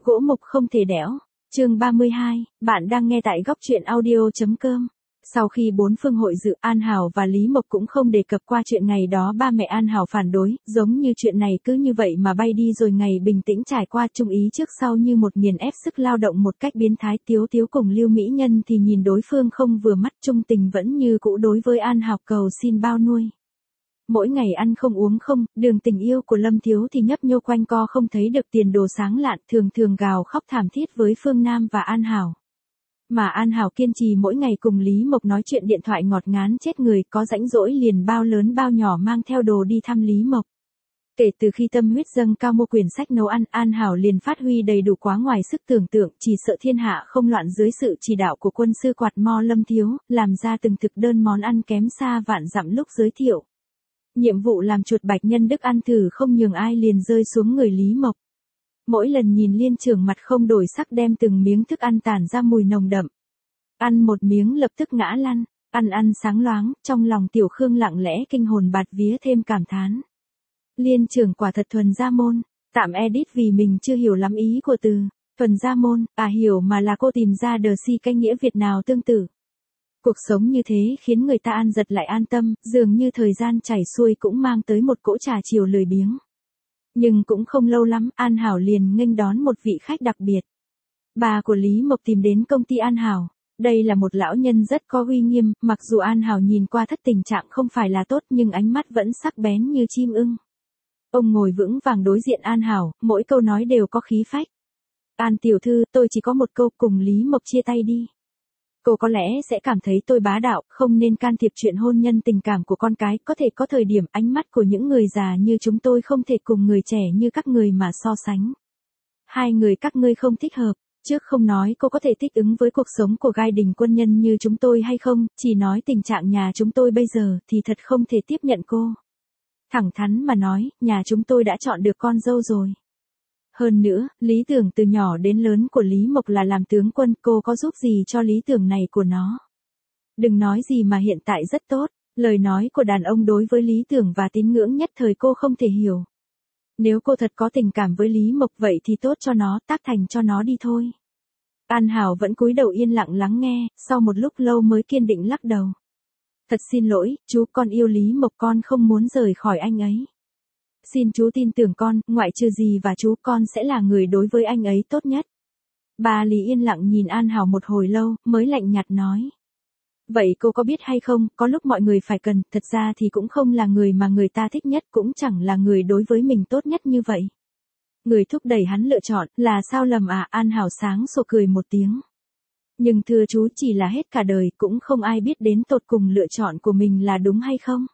Gỗ mục không thể đẽo. Chương 32, bạn đang nghe tại góc truyện audio.com. Sau khi bốn phương hội dự, An Hảo và Lý Mộc cũng không đề cập qua chuyện ngày đó ba mẹ An Hảo phản đối, giống như chuyện này cứ như vậy mà bay đi rồi ngày bình tĩnh trải qua. Trung ý trước sau như một nghiền ép sức lao động một cách biến thái. Tiếu Tiếu cùng Lưu Mỹ Nhân thì nhìn đối phương không vừa mắt, trung tình vẫn như cũ đối với An Hảo cầu xin bao nuôi. Mỗi ngày ăn không uống không, đường tình yêu của Lâm Thiếu thì nhấp nhô quanh co không thấy được tiền đồ sáng lạn, thường thường gào khóc thảm thiết với Phương Nam và An Hảo. Mà An Hảo kiên trì mỗi ngày cùng Lý Mộc nói chuyện điện thoại ngọt ngán chết người, có rãnh rỗi liền bao lớn bao nhỏ mang theo đồ đi thăm Lý Mộc. Kể từ khi tâm huyết dâng cao mua quyển sách nấu ăn, An Hảo liền phát huy đầy đủ quá ngoài sức tưởng tượng, chỉ sợ thiên hạ không loạn dưới sự chỉ đạo của quân sư quạt mo Lâm Thiếu, làm ra từng thực đơn món ăn kém xa vạn dặm lúc giới thiệu. Nhiệm vụ làm chuột bạch nhân đức ăn thử không nhường ai liền rơi xuống người Lý Mộc. Mỗi lần nhìn Liên trưởng mặt không đổi sắc đem từng miếng thức ăn tản ra mùi nồng đậm. Ăn một miếng lập tức ngã lăn, ăn sáng loáng, trong lòng Tiểu Khương lặng lẽ kinh hồn bạt vía thêm cảm thán. Liên trưởng quả thật thuần gia môn, tạm edit vì mình chưa hiểu lắm ý của từ thuần gia môn, hiểu mà là cô tìm ra đờ si cái nghĩa Việt nào tương tự. Cuộc sống như thế khiến người ta an giật lại an tâm, dường như thời gian chảy xuôi cũng mang tới một cỗ trà chiều lười biếng. Nhưng cũng không lâu lắm, An Hảo liền nghênh đón một vị khách đặc biệt. Bà của Lý Mộc tìm đến công ty An Hảo. Đây là một lão nhân rất có uy nghiêm, mặc dù An Hảo nhìn qua thất tình trạng không phải là tốt nhưng ánh mắt vẫn sắc bén như chim ưng. Ông ngồi vững vàng đối diện An Hảo, mỗi câu nói đều có khí phách. An tiểu thư, tôi chỉ có một câu, cùng Lý Mộc chia tay đi. Cô có lẽ sẽ cảm thấy tôi bá đạo, không nên can thiệp chuyện hôn nhân tình cảm của con cái, có thể có thời điểm ánh mắt của những người già như chúng tôi không thể cùng người trẻ như các người mà so sánh. Hai người các ngươi không thích hợp, trước không nói cô có thể thích ứng với cuộc sống của giai đình quân nhân như chúng tôi hay không, chỉ nói tình trạng nhà chúng tôi bây giờ thì thật không thể tiếp nhận cô. Thẳng thắn mà nói, nhà chúng tôi đã chọn được con dâu rồi. Hơn nữa, lý tưởng từ nhỏ đến lớn của Lý Mộc là làm tướng quân, cô có giúp gì cho lý tưởng này của nó? Đừng nói gì mà hiện tại rất tốt, lời nói của đàn ông đối với lý tưởng và tín ngưỡng nhất thời cô không thể hiểu. Nếu cô thật có tình cảm với Lý Mộc vậy thì tốt cho nó, tác thành cho nó đi thôi. An Hảo vẫn cúi đầu yên lặng lắng nghe, sau một lúc lâu mới kiên định lắc đầu. Thật xin lỗi, chú, con yêu Lý Mộc, con không muốn rời khỏi anh ấy. Xin chú tin tưởng con, ngoại trừ gì và chú, con sẽ là người đối với anh ấy tốt nhất. Bà Lý yên lặng nhìn An Hảo một hồi lâu, mới lạnh nhạt nói. Vậy cô có biết hay không, có lúc mọi người phải cần, thật ra thì cũng không là người mà người ta thích nhất, cũng chẳng là người đối với mình tốt nhất như vậy. Người thúc đẩy hắn lựa chọn, là sao lầm à? An Hảo sáng sổ cười một tiếng. Nhưng thưa chú, chỉ là hết cả đời, cũng không ai biết đến tột cùng lựa chọn của mình là đúng hay không.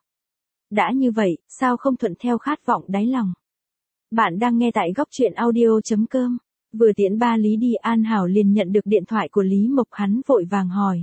Đã như vậy, sao không thuận theo khát vọng đáy lòng? Bạn đang nghe tại góc truyện audio.com. Vừa tiễn ba Lý đi, An Hảo liền nhận được điện thoại của Lý Mộc, hắn vội vàng hỏi.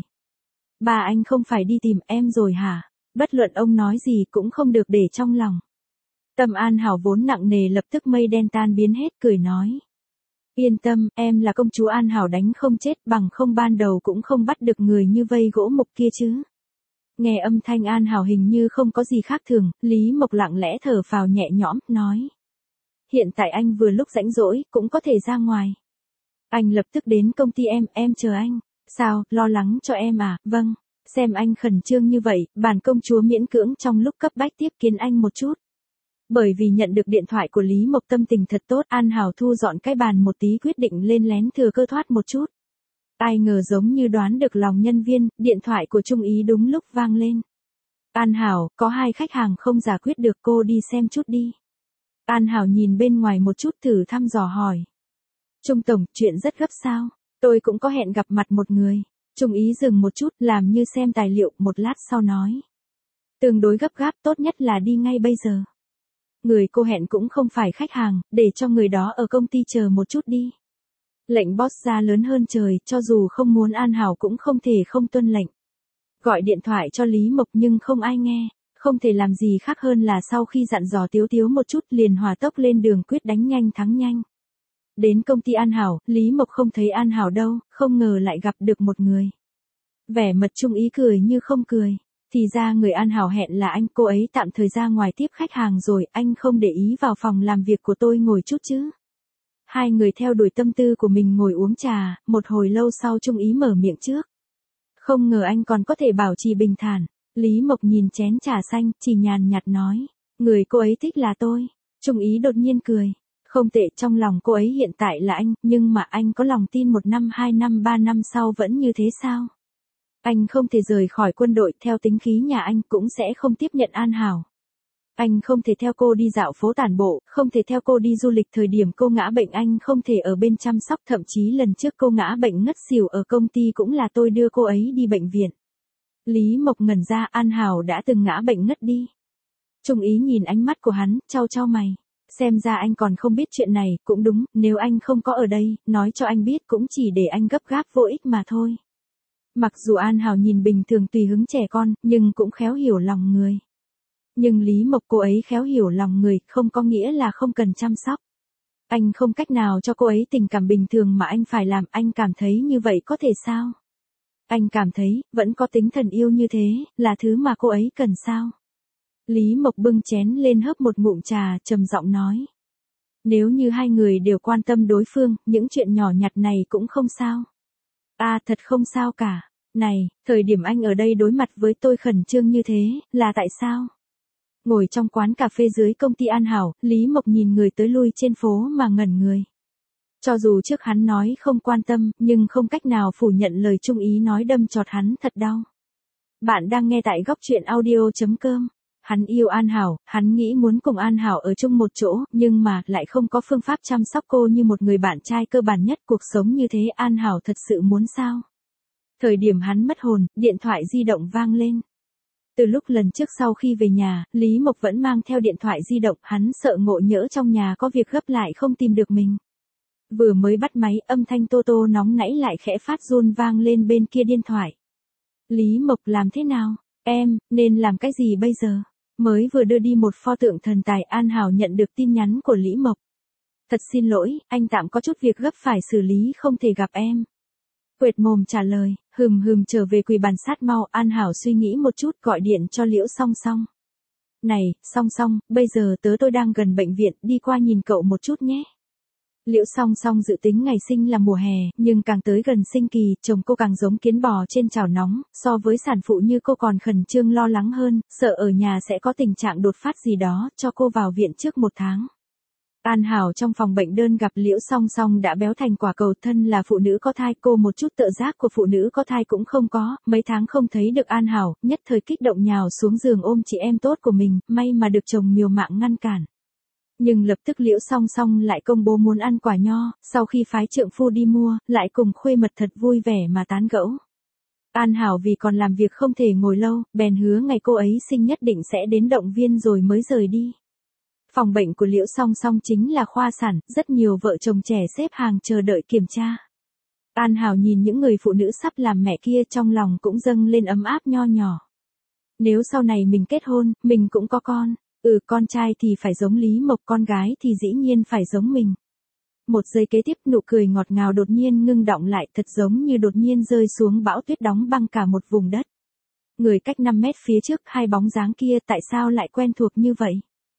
Ba anh không phải đi tìm em rồi hả? Bất luận ông nói gì cũng không được để trong lòng. Tâm An Hảo vốn nặng nề lập tức mây đen tan biến hết, cười nói. Yên tâm, em là công chúa An Hảo đánh không chết, bằng không ban đầu cũng không bắt được người như vây gỗ mục kia chứ. Nghe âm thanh An Hảo hình như không có gì khác thường, Lý Mộc lặng lẽ thở phào nhẹ nhõm, nói. Hiện tại anh vừa lúc rảnh rỗi, cũng có thể ra ngoài. Anh lập tức đến công ty em chờ anh. Sao, lo lắng cho em à? Vâng, xem anh khẩn trương như vậy, bản công chúa miễn cưỡng trong lúc cấp bách tiếp kiến anh một chút. Bởi vì nhận được điện thoại của Lý Mộc tâm tình thật tốt, An Hảo thu dọn cái bàn một tí quyết định lên lén thừa cơ thoát một chút. Ai ngờ giống như đoán được lòng nhân viên, điện thoại của Trung ý đúng lúc vang lên. An Hảo, có hai khách hàng không giải quyết được, cô đi xem chút đi. An Hảo nhìn bên ngoài một chút thử thăm dò hỏi. Trung tổng, chuyện rất gấp sao? Tôi cũng có hẹn gặp mặt một người. Trung ý dừng một chút, làm như xem tài liệu, một lát sau nói. Tương đối gấp gáp, tốt nhất là đi ngay bây giờ. Người cô hẹn cũng không phải khách hàng, để cho người đó ở công ty chờ một chút đi. Lệnh boss ra lớn hơn trời, cho dù không muốn An Hảo cũng không thể không tuân lệnh. Gọi điện thoại cho Lý Mộc nhưng không ai nghe, không thể làm gì khác hơn là sau khi dặn dò Tiếu Tiếu một chút liền hỏa tốc lên đường quyết đánh nhanh thắng nhanh. Đến công ty An Hảo, Lý Mộc không thấy An Hảo đâu, không ngờ lại gặp được một người. Vẻ mặt Trung ý cười như không cười. Thì ra người An Hảo hẹn là anh, cô ấy tạm thời ra ngoài tiếp khách hàng rồi, anh không để ý vào phòng làm việc của tôi ngồi chút chứ. Hai người theo đuổi tâm tư của mình ngồi uống trà, một hồi lâu sau Trung Ý mở miệng trước. Không ngờ anh còn có thể bảo trì bình thản. Lý Mộc nhìn chén trà xanh, chỉ nhàn nhạt nói. Người cô ấy thích là tôi. Trung Ý đột nhiên cười. Không tệ, trong lòng cô ấy hiện tại là anh, nhưng mà anh có lòng tin 1 năm 2 năm 3 năm sau vẫn như thế sao? Anh không thể rời khỏi quân đội, theo tính khí nhà anh cũng sẽ không tiếp nhận An Hảo. Anh không thể theo cô đi dạo phố tản bộ, không thể theo cô đi du lịch thời điểm cô ngã bệnh, anh không thể ở bên chăm sóc, thậm chí lần trước cô ngã bệnh ngất xỉu ở công ty cũng là tôi đưa cô ấy đi bệnh viện. Lý Mộc ngẩn ra, An Hảo đã từng ngã bệnh ngất đi. Trung Ý nhìn ánh mắt của hắn, chau mày. Xem ra anh còn không biết chuyện này, cũng đúng, nếu anh không có ở đây, nói cho anh biết cũng chỉ để anh gấp gáp vô ích mà thôi. Mặc dù An Hảo nhìn bình thường tùy hứng trẻ con, nhưng cũng khéo hiểu lòng người. Nhưng Lý Mộc cô ấy khéo hiểu lòng người, không có nghĩa là không cần chăm sóc. Anh không cách nào cho cô ấy tình cảm bình thường mà anh phải làm, anh cảm thấy như vậy có thể sao? Anh cảm thấy, vẫn có tính thần yêu như thế, là thứ mà cô ấy cần sao? Lý Mộc bưng chén lên hớp một ngụm trà, trầm giọng nói. Nếu như hai người đều quan tâm đối phương, những chuyện nhỏ nhặt này cũng không sao. Thật không sao cả. Này, thời điểm anh ở đây đối mặt với tôi khẩn trương như thế, là tại sao? Ngồi trong quán cà phê dưới công ty An Hảo, Lý Mộc nhìn người tới lui trên phố mà ngẩn người. Cho dù trước hắn nói không quan tâm, nhưng không cách nào phủ nhận lời Trung Ý nói đâm chọt hắn thật đau. Bạn đang nghe tại góc truyện audio.com. Hắn yêu An Hảo, hắn nghĩ muốn cùng An Hảo ở chung một chỗ, nhưng mà lại không có phương pháp chăm sóc cô như một người bạn trai cơ bản nhất. Cuộc sống như thế An Hảo thật sự muốn sao? Thời điểm hắn mất hồn, điện thoại di động vang lên. Từ lúc lần trước sau khi về nhà, Lý Mộc vẫn mang theo điện thoại di động, hắn sợ ngộ nhỡ trong nhà có việc gấp lại không tìm được mình. Vừa mới bắt máy, âm thanh Tô Tô nóng nảy lại khẽ phát run vang lên bên kia điện thoại. Lý Mộc làm thế nào? Em, nên làm cái gì bây giờ? Mới vừa đưa đi một pho tượng thần tài, An Hảo nhận được tin nhắn của Lý Mộc. Thật xin lỗi, anh tạm có chút việc gấp phải xử lý, không thể gặp em. Quệt mồm trả lời, trở về quỳ bàn sát mau. An Hảo suy nghĩ một chút, gọi điện cho Liễu Song Song. Này, Song Song, bây giờ tôi đang gần bệnh viện, đi qua nhìn cậu một chút nhé. Liễu Song Song dự tính ngày sinh là mùa hè, nhưng càng tới gần sinh kỳ, chồng cô càng giống kiến bò trên chảo nóng, so với sản phụ như cô còn khẩn trương lo lắng hơn, sợ ở nhà sẽ có tình trạng đột phát gì đó, cho cô vào viện trước 1 tháng. An Hảo trong phòng bệnh đơn gặp Liễu Song Song đã béo thành quả cầu, thân là phụ nữ có thai, cô một chút tự giác của phụ nữ có thai cũng không có, mấy tháng không thấy được An Hảo, nhất thời kích động nhào xuống giường ôm chị em tốt của mình, may mà được chồng miều mạng ngăn cản. Nhưng lập tức Liễu Song Song lại công bố muốn ăn quả nho, sau khi phái trượng phu đi mua, lại cùng khuê mật thật vui vẻ mà tán gẫu. An Hảo vì còn làm việc không thể ngồi lâu, bèn hứa ngày cô ấy sinh nhất định sẽ đến động viên rồi mới rời đi. Phòng bệnh của Liễu Song Song chính là khoa sản, rất nhiều vợ chồng trẻ xếp hàng chờ đợi kiểm tra. An Hảo nhìn những người phụ nữ sắp làm mẹ kia, trong lòng cũng dâng lên ấm áp nho nhỏ. Nếu sau này mình kết hôn, mình cũng có con. Con trai thì phải giống Lý Mộc, con gái thì dĩ nhiên phải giống mình. Một giây kế tiếp nụ cười ngọt ngào đột nhiên ngưng đọng lại, thật giống như đột nhiên rơi xuống bão tuyết đóng băng cả một vùng đất. Người cách 5 mét phía trước, hai bóng dáng kia tại sao lại quen thuộc như vậy?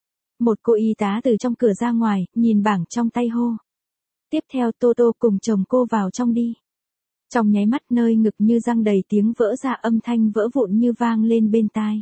Một cô y tá từ trong cửa ra ngoài, nhìn bảng trong tay hô. Tiếp theo Tô Tô cùng chồng cô vào trong đi. Trong nháy mắt nơi ngực như răng đầy tiếng vỡ ra, âm thanh vỡ vụn như vang lên bên tai.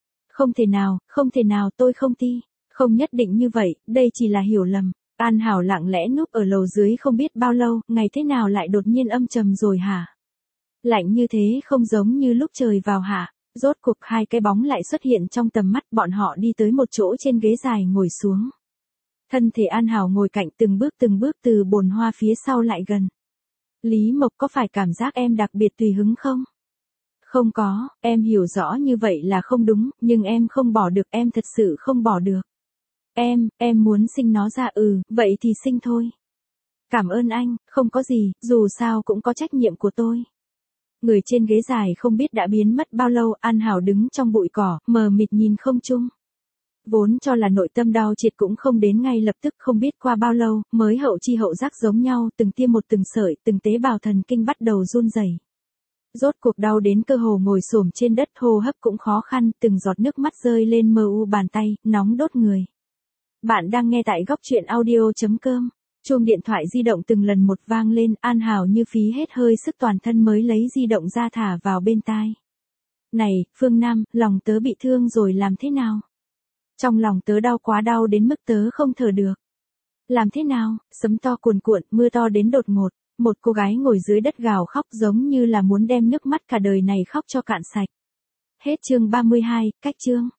Không thể nào, tôi không ti. Không nhất định như vậy, đây chỉ là hiểu lầm. An Hảo lặng lẽ núp ở lầu dưới không biết bao lâu, ngày thế nào lại đột nhiên âm trầm rồi hả? Lạnh như thế không giống như lúc trời vào hả? Rốt cuộc hai cái bóng lại xuất hiện trong tầm mắt, bọn họ đi tới một chỗ trên ghế dài ngồi xuống. Thân thể An Hảo ngồi cạnh, từng bước từ bồn hoa phía sau lại gần. Lý Mộc, có phải cảm giác em đặc biệt tùy hứng không? Không có, em hiểu rõ như vậy là không đúng, nhưng em không bỏ được, em thật sự không bỏ được. Em muốn sinh nó ra. Vậy thì sinh thôi. Cảm ơn anh, không có gì, dù sao cũng có trách nhiệm của tôi. Người trên ghế dài không biết đã biến mất bao lâu, An Hảo đứng trong bụi cỏ, mờ mịt nhìn không trung. Vốn cho là nội tâm đau triệt cũng không đến ngay lập tức, không biết qua bao lâu, mới hậu chi hậu giác giống nhau, từng tia một từng sợi, từng tế bào thần kinh bắt đầu run rẩy. Rốt cuộc đau đến cơ hồ ngồi xổm trên đất, hô hấp cũng khó khăn, từng giọt nước mắt rơi lên mờ u bàn tay, nóng đốt người. Bạn đang nghe tại góc truyện audio.com. Chuông điện thoại di động từng lần một vang lên, An Hảo như phí hết hơi sức toàn thân mới lấy di động ra thả vào bên tai. Này, Phương Nam, lòng tớ bị thương rồi làm thế nào? Trong lòng tớ đau quá, đau đến mức tớ không thở được. Làm thế nào? Sấm to cuồn cuộn, mưa to đến đột ngột. Một cô gái ngồi dưới đất gào khóc giống như là muốn đem nước mắt cả đời này khóc cho cạn sạch. Hết chương 32, cách chương.